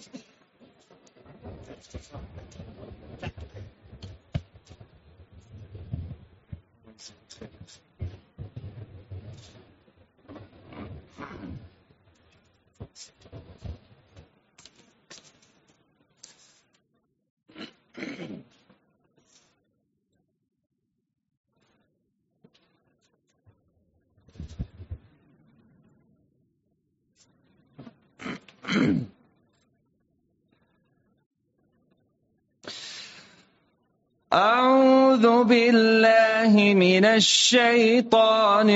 أعوذ بالله من الشيطان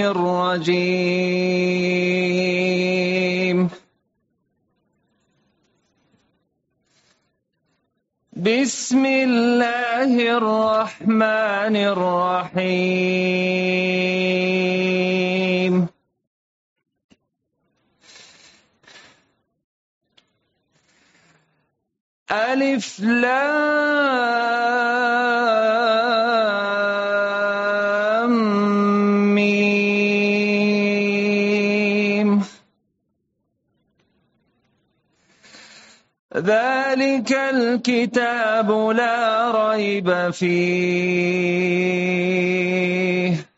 الرجيم. بسم الله الرحمن الرحيم. ألف لام ميم. ذلك الكتاب لا ريب فيه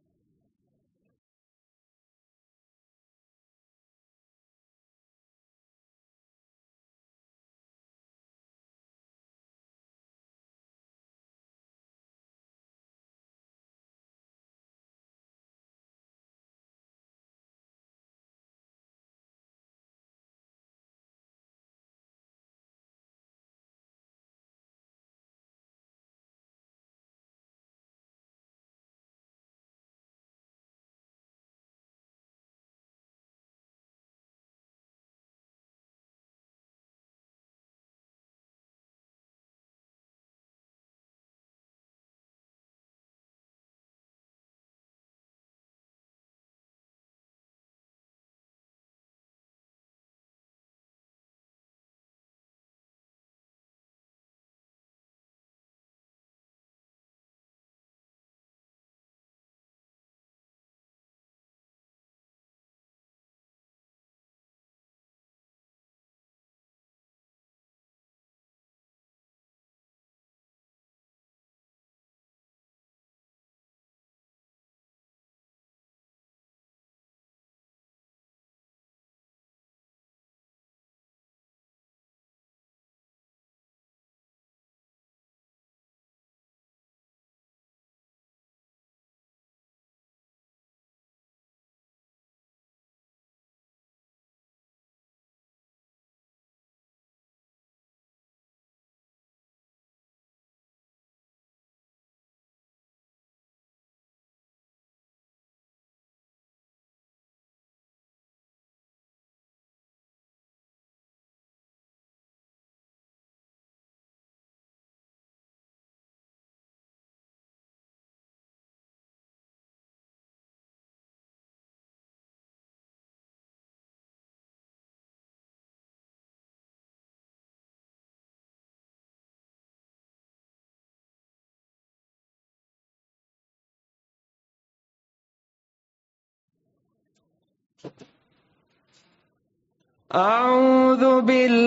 أعوذ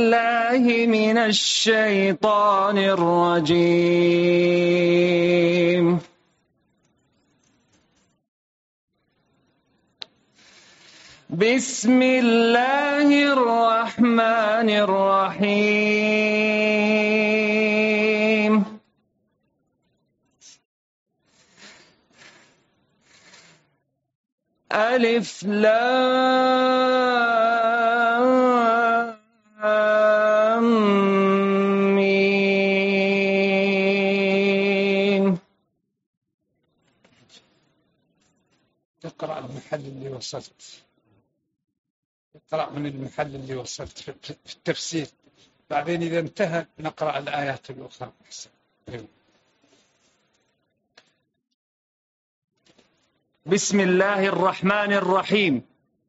بالله من الشيطان الرجيم. بسم الله الرحمن الرحيم. ألف لام ميم. تقرأ المحل اللي وصلت، اقرأ من المحل اللي وصلت في التفسير، بعدين إذا انتهى نقرأ الآيات الأخرى. بسم الله الرحمن الرحيم.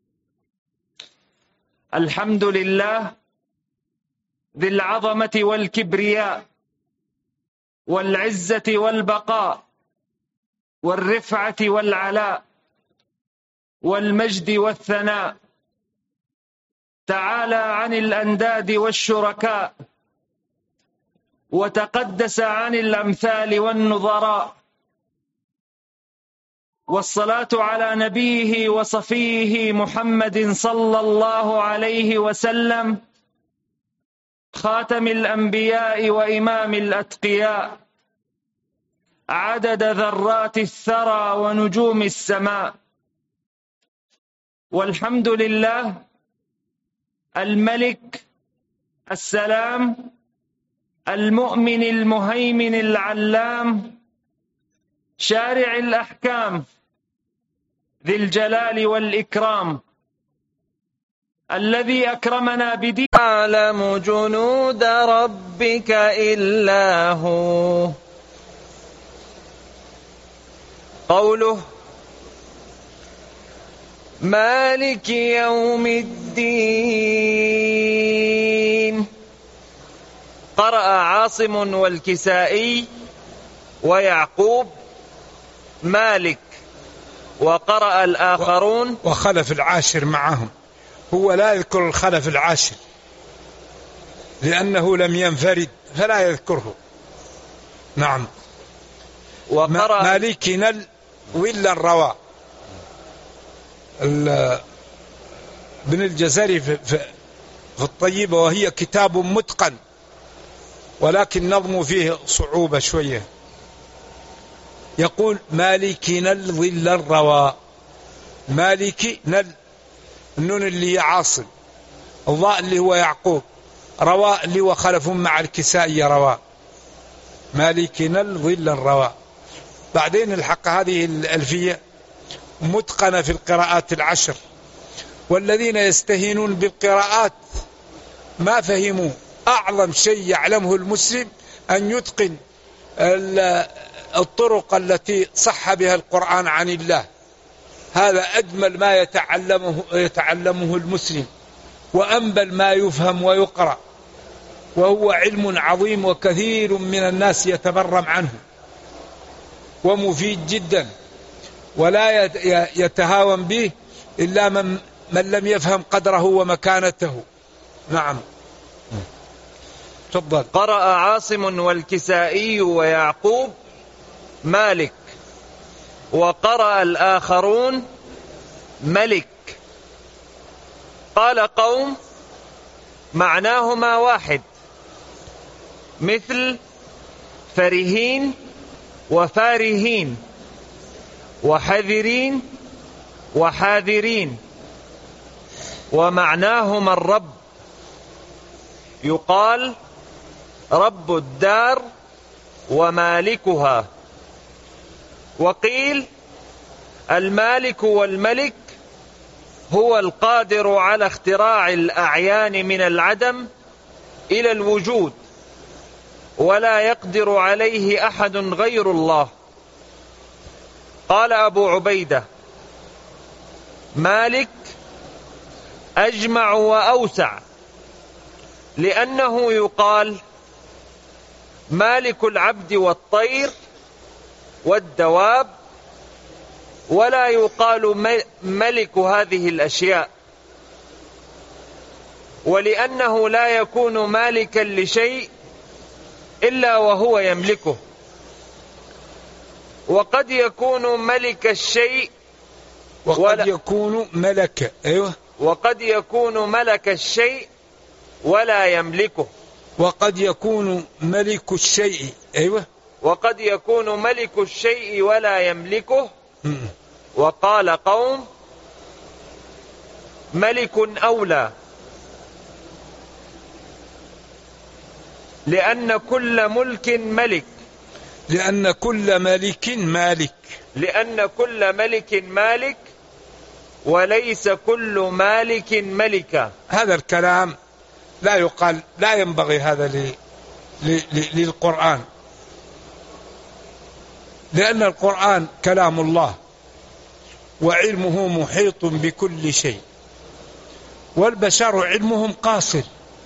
الحمد لله ذي العظمة والكبرياء والعزة والبقاء والرفعة والعلاء والمجد والثناء، تعالى عن الأنداد والشركاء، وتقدس عن الأمثال والنظراء، والصلاة على نبيه وصفيه محمد صلى الله عليه وسلم، خاتم الأنبياء وإمام الأتقياء، عدد ذرات الثرى ونجوم السماء. والحمد لله الملك السلام المؤمن المهيمن العلام، شارع الأحكام ذي الجلال والإكرام، الذي أكرمنا بدين يعلم جنود ربك إلا هو. قوله مالك يوم الدين. قرأ عاصم والكسائي ويعقوب مالك، وقرأ الآخرون وخلف العاشر معهم. هو لا يذكر الخلف العاشر لأنه لم ينفرد فلا يذكره. نعم. وقرأ مالكنا ولا الرواء. ابن الجزري في الطيبة، وهي كتاب متقن ولكن نظم فيه صعوبة شوية. يقول مالكي نل ظل الرواء. مالكي نل، النون اللي هي عاصم، الضاء اللي هو يعقوب، رواء اللي هو خلف مع الكسائي رواء. مالكي نل ظل الرواء. بعدين الحق هذه الألفية متقنة في القراءات العشر، والذين يستهينون بالقراءات ما فهموا أعظم شيء يعلمه المسلم أن يتقن الطرق التي صح بها القرآن عن الله. هذا أجمل ما يتعلمه المسلم، وأنبل ما يفهم ويقرأ، وهو علم عظيم وكثير من الناس يتبرم عنه، ومفيد جدا، ولا يتهاون به إلا من لم يفهم قدره ومكانته. نعم. تفضل. قرأ عاصم والكسائي ويعقوب مالك، وقرأ الآخرون ملك. قال قوم معناهما واحد، مثل فرهين وفارهين، وحذرين وحاذرين، ومعناهما الرب. يقال رب الدار ومالكها. وقيل المالك والملك هو القادر على اختراع الأعيان من العدم إلى الوجود، ولا يقدر عليه أحد غير الله. قال أبو عبيدة مالك أجمع وأوسع، لأنه يقال مالك العبد والطير والدواب، ولا يقال ملك هذه الأشياء، ولأنه لا يكون مالكا لشيء إلا وهو يملكه. وقد يكون ملك الشيء وقد يكون ملك. أيوة. وقد يكون ملك الشيء ولا يملكه. وقد يكون ملك الشيء. أيوة. وقد يكون ملك الشيء ولا يملكه. وقال قوم ملك أولى، لأن كل ملك ملك. لأن كل ملك مالك. لأن كل ملك مالك، وليس كل مالك ملكا. هذا الكلام لا يقال، لا ينبغي هذا للقرآن، لأن القرآن كلام الله وعلمه محيط بكل شيء، والبشر علمهم قاصر،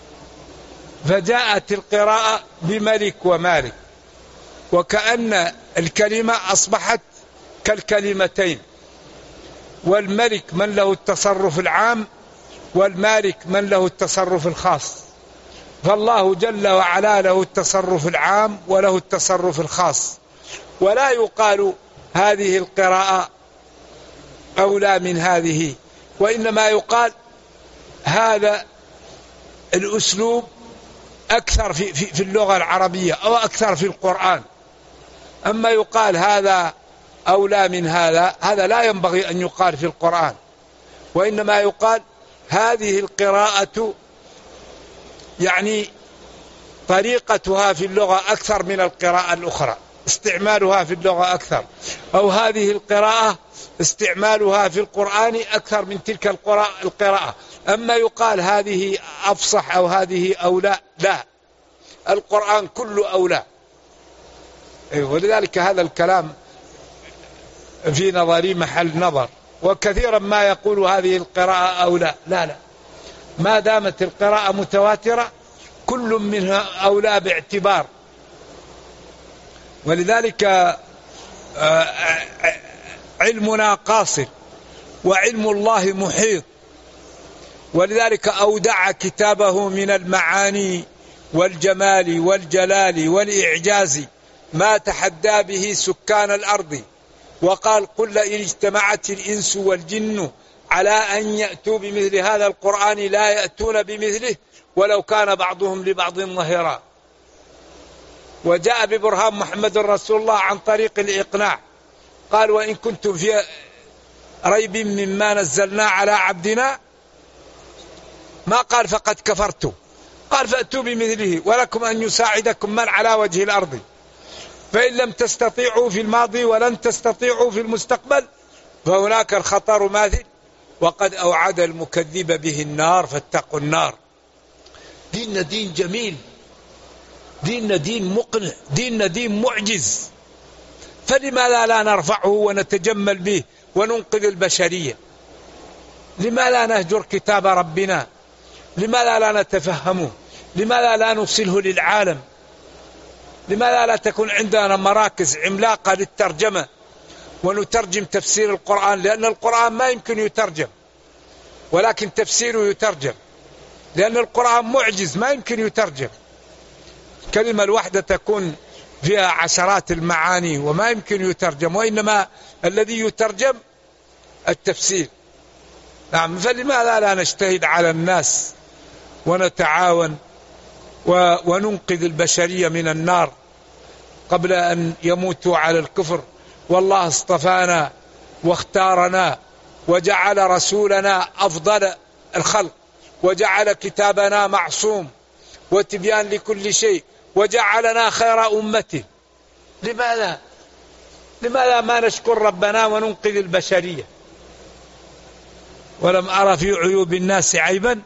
فجاءت القراءة بملك ومالك، وكأن الكلمة أصبحت كالكلمتين، والملك من له التصرف العام، والمالك من له التصرف الخاص. فالله جل وعلا له التصرف العام وله التصرف الخاص، ولا يقال هذه القراءة أولى من هذه، وإنما يقال هذا الأسلوب أكثر في اللغة العربية أو أكثر في القرآن. أما يقال هذا أولى من هذا، هذا لا ينبغي أن يقال في القرآن، وإنما يقال هذه القراءة يعني طريقتها في اللغة أكثر من القراءة الأخرى، استعمالها في اللغة أكثر، أو هذه القراءة استعمالها في القرآن أكثر من تلك القراءة. أما يقال هذه أفصح أو هذه أولى، لا، القرآن كله أولى. ولذلك هذا الكلام في نظري محل نظر، وكثيرا ما يقول هذه القراءة أولى، لا، ما دامت القراءة متواترة كل منها أولى باعتبار. ولذلك علمنا قاصر وعلم الله محيط، ولذلك أودع كتابه من المعاني والجمال والجلال والإعجاز ما تحدى به سكان الأرض، وقال قل إن اجتمعت الإنس والجن على أن يأتوا بمثل هذا القرآن لا يأتون بمثله ولو كان بعضهم لبعض ظهيرا. وجاء ببرهان محمد رسول الله عن طريق الإقناع، قال وإن كنتم في ريب مما نزلنا على عبدنا، ما قال فقد كفرتم، قال فأتوا بمثله ولكم أن يساعدكم من على وجه الأرض، فإن لم تستطيعوا في الماضي ولن تستطيعوا في المستقبل فهناك الخطر ماثل، وقد أوعد المكذب به النار فاتقوا النار. ديننا دين جميل، ديننا دين مقنع، ديننا دين معجز، فلماذا لا نرفعه ونتجمل به وننقذ البشرية؟ لماذا لا نهجر كتاب ربنا؟ لماذا لا نتفهمه؟ لماذا لا نوصله للعالم؟ لماذا لا تكون عندنا مراكز عملاقة للترجمة ونترجم تفسير القرآن؟ لأن القرآن ما يمكن يترجم، ولكن تفسيره يترجم، لأن القرآن معجز ما يمكن يترجم. كلمة الواحدة تكون فيها عشرات المعاني وما يمكن يترجم، وإنما الذي يترجم التفسير. نعم، فلماذا لا نجتهد على الناس ونتعاون وننقذ البشرية من النار قبل أن يموتوا على الكفر؟ والله اصطفانا واختارنا وجعل رسولنا أفضل الخلق، وجعل كتابنا معصوم وتبيان لكل شيء، وجعلنا خير أمته. لماذا ما نشكر ربنا وننقذ البشرية؟ ولم أرى في عيوب الناس عيبا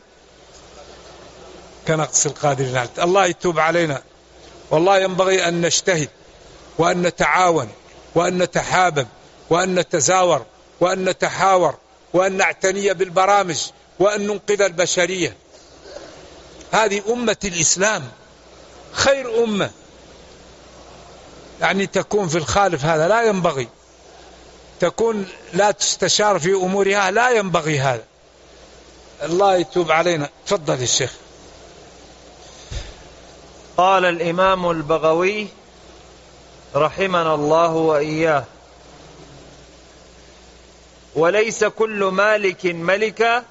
كنقص القادرين عليه. الله يتوب علينا، والله ينبغي أن نجتهد وأن نتعاون وأن نتحابب وأن نتزاور وأن نتحاور وأن نعتني بالبرامج وأن ننقذ البشرية. هذه أمة الإسلام خير أمة، يعني تكون في الخالف هذا لا ينبغي، تكون لا تستشار في أمورها لا ينبغي هذا. الله يتوب علينا. تفضل الشيخ. قال الإمام البغوي رحمنا الله وإياه: وليس كل مالك ملكا،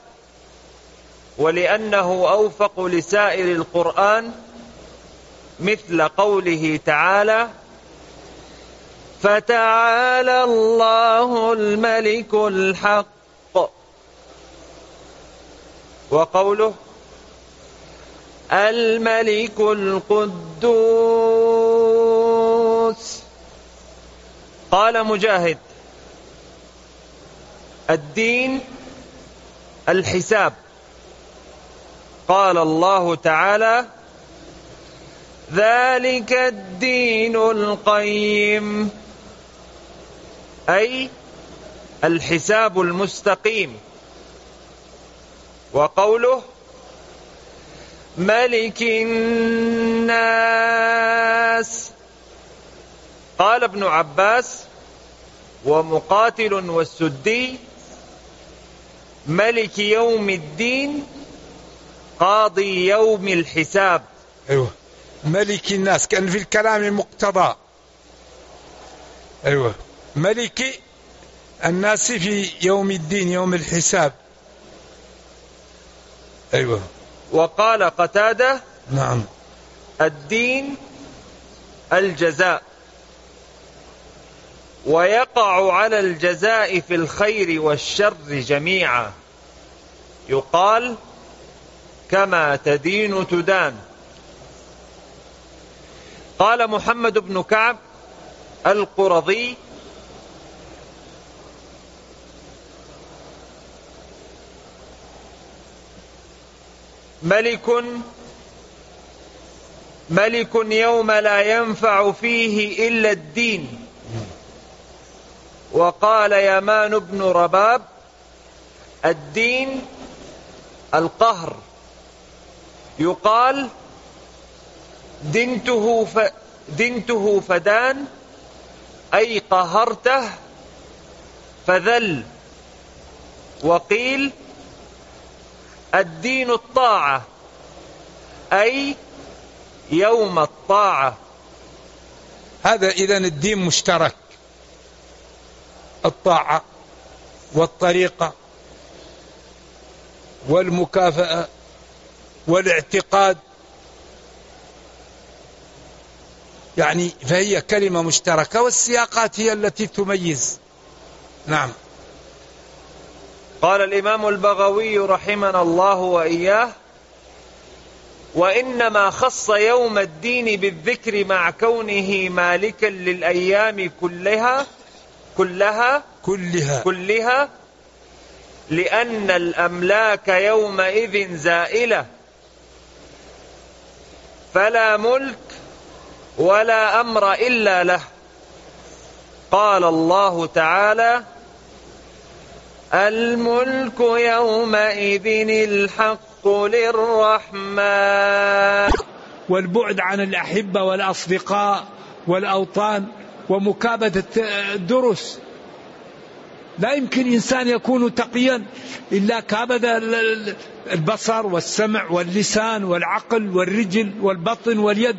ولأنه أوفق لسائر القرآن، مثل قوله تعالى: فتعالى الله الملك الحق، وقوله: الملك القدوس. قال مجاهد: الدين الحساب. قال الله تعالى: ذلك الدين القيم، أي الحساب المستقيم. وقوله: ملك الناس. قال ابن عباس ومقاتل والسدي: ملك يوم الدين قاضي يوم الحساب. أيوة، ملك الناس، كان في الكلام مقتضى. أيوة، ملك الناس في يوم الدين يوم الحساب. أيوة. وقال قتادة: نعم، الدين الجزاء، ويقع على الجزاء في الخير والشر جميعا، يقال: كما تدين تدان. قال محمد بن كعب القرظي: ملك يوم لا ينفع فيه إلا الدين. وقال يمان بن رباب: الدين القهر، يقال: دنته فدان، أي قهرته فذل. وقيل: الدين الطاعة، أي يوم الطاعة. هذا إذن الدين مشترك، الطاعة والطريقة والمكافأة والاعتقاد، يعني فهي كلمة مشتركة، والسياقات هي التي تميز. نعم. قال الإمام البغوي رحمنا الله وإياه: وإنما خص يوم الدين بالذكر مع كونه مالكا للأيام كلها لأن الأملاك يومئذ زائلة، فلا ملك ولا أمر إلا له. قال الله تعالى: الملك يومئذ الحق للرحمن. والبعد عن الأحبة والأصدقاء والأوطان ومكابدة الدروس. لا يمكن إنسان يكون تقيا إلا كابد البصر والسمع واللسان والعقل والرجل والبطن واليد.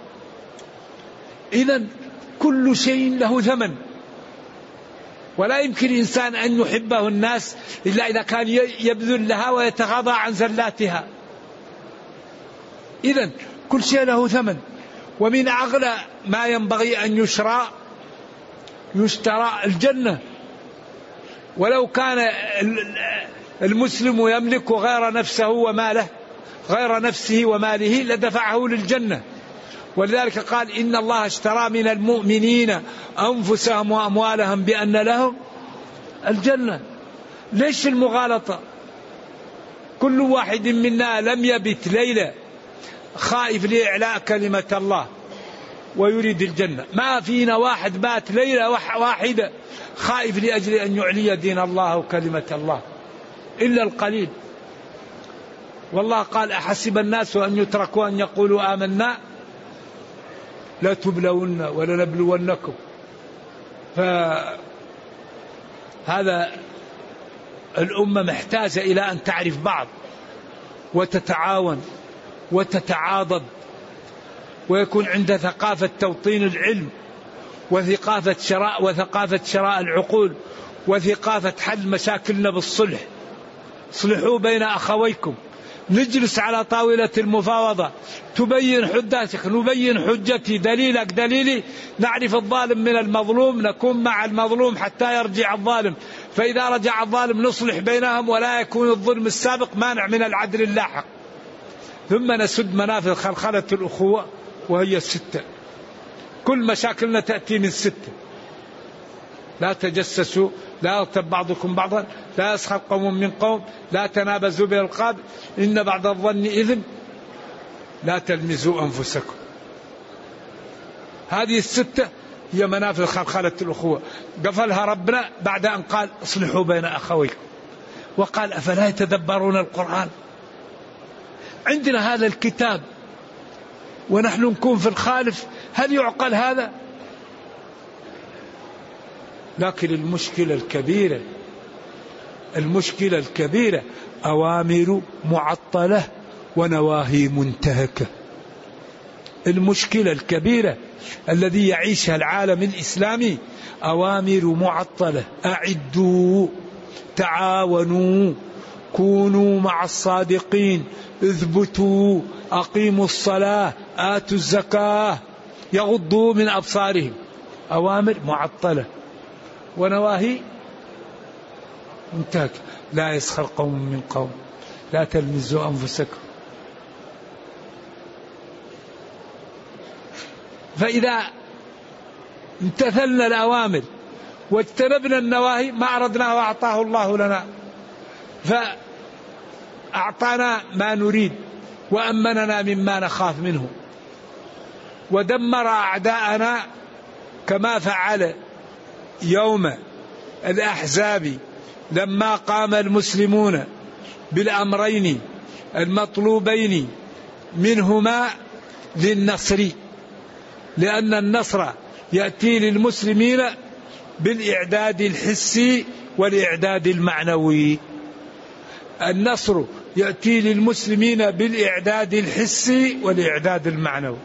إذن كل شيء له ثمن، ولا يمكن إنسان أن يحبه الناس إلا إذا كان يبذل لها ويتغاضى عن زلاتها. إذن كل شيء له ثمن، ومن أغلى ما ينبغي أن يشترى الجنة. ولو كان المسلم يملك غير نفسه وماله، غير نفسه وماله، لدفعه للجنة. ولذلك قال: إن الله اشترى من المؤمنين أنفسهم وأموالهم بأن لهم الجنة. ليش المغالطة؟ كل واحد منا لم يبت ليلة خائف لإعلاء كلمة الله ويريد الجنة. ما فينا واحد بات ليلة واحدة خائف لأجل أن يعلي دين الله وكلمة الله، إلا القليل. والله قال: أحسب الناس أن يتركوا أن يقولوا آمنا لا تبلون ولنبلونكم. فهذا الأمة محتاجة إلى أن تعرف بعض وتتعاون وتتعاضد، ويكون عندها ثقافة توطين العلم وثقافة شراء العقول وثقافة حل مشاكلنا بالصلح. صلحوا بين أخويكم، نجلس على طاولة المفاوضة، تبين حجتك نبين حجتي، دليلك دليلي، نعرف الظالم من المظلوم، نكون مع المظلوم حتى يرجع الظالم، فإذا رجع الظالم نصلح بينهم، ولا يكون الظلم السابق مانع من العدل اللاحق. ثم نسد منافذ خلخلة الأخوة، وهي 6. كل مشاكلنا تأتي من 6. لا تجسسوا، لا يغتب بعضكم بعضا، لا يسخر قوم من قوم، لا تنابزوا بالألقاب، إن بعد الظن إثم، لا تلمزوا أنفسكم. هذه 6 هي منافذ خلخلة الأخوة، قفلها ربنا بعد أن قال: اصلحوا بين أخويكم. وقال: أفلا يتدبرون القرآن؟ عندنا هذا الكتاب ونحن نكون في الخالف، هل يعقل هذا؟ لكن المشكلة الكبيرة المشكلة الكبيرة أوامر معطلة ونواهي منتهكة. المشكلة الكبيرة الذي يعيشها العالم الإسلامي أوامر معطلة، أعدوا، تعاونوا، كونوا مع الصادقين، اثبتوا، أقيموا الصلاة، آتوا الزكاة، يغضوا من أبصارهم. أوامر معطلة ونواهي منتهكة. لا يسخر قوم من قوم، لا تلمزوا أنفسكم. فإذا امتثلنا الأوامر واجتنبنا النواهي ما أردناه وأعطاه الله لنا، فأعطانا ما نريد وأمننا مما نخاف منه، ودمر أعداءنا كما فعل يوم الأحزاب لما قام المسلمون بالأمرين المطلوبين منهما للنصر، لأن النصر يأتي للمسلمين بالإعداد الحسي والإعداد المعنوي. النصر يأتي للمسلمين بالإعداد الحسي والإعداد المعنوي.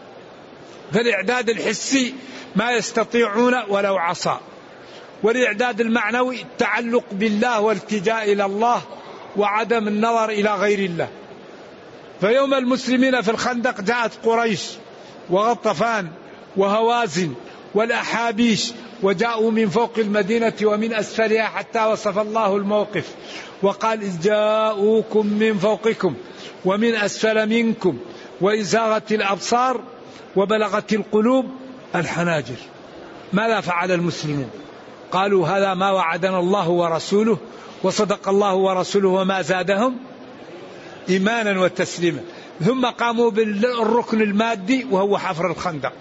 فالإعداد الحسي ما يستطيعون ولو عصى، والإعداد المعنوي التعلق بالله والالتجاء إلى الله وعدم النظر إلى غير الله. فيوم المسلمين في الخندق جاءت قريش وغطفان وهوازن والأحابيش، وجاءوا من فوق المدينة ومن أسفلها، حتى وصف الله الموقف وقال إذ جاءوكم من فوقكم ومن أسفل منكم وإذ زاغت الأبصار وبلغت القلوب الحناجر. ماذا فعل المسلمون؟ قالوا هذا ما وعدنا الله ورسوله وصدق الله ورسوله وما زادهم إيمانا وتسليما. ثم قاموا بالركن المادي وهو حفر الخندق.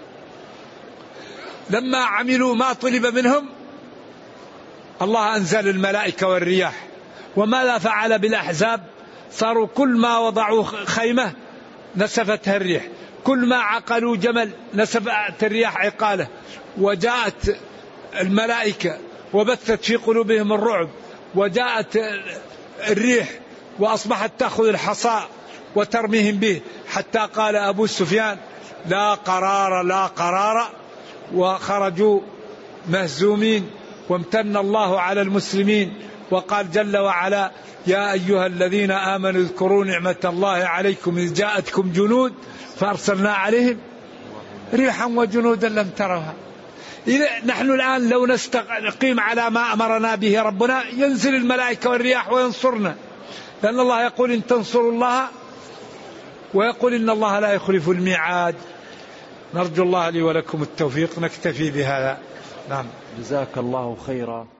لما عملوا ما طلب منهم الله أنزل الملائكة والرياح. وماذا فعل بالأحزاب؟ صاروا كل ما وضعوا خيمة نسفتها الريح، كل ما عقلوا جمل نسفت الرياح عقاله، وجاءت الملائكة وبثت في قلوبهم الرعب، وجاءت الريح وأصبحت تأخذ الحصى وترميهم به، حتى قال أبو سفيان لا قرار لا قرار، وخرجوا مهزومين. وامتن الله على المسلمين وقال جل وعلا يا أيها الذين آمنوا اذكروا نعمة الله عليكم إذ جاءتكم جنود فأرسلنا عليهم ريحا وجنودا لم تروها. إذا نحن الآن لو نستقيم على ما أمرنا به ربنا ينزل الملائكة والرياح وينصرنا، لأن الله يقول إن تنصروا الله ويقول إن الله لا يخلف الميعاد. نرجو الله لي ولكم التوفيق. نكتفي بهذا. نعم. جزاك الله خيرا.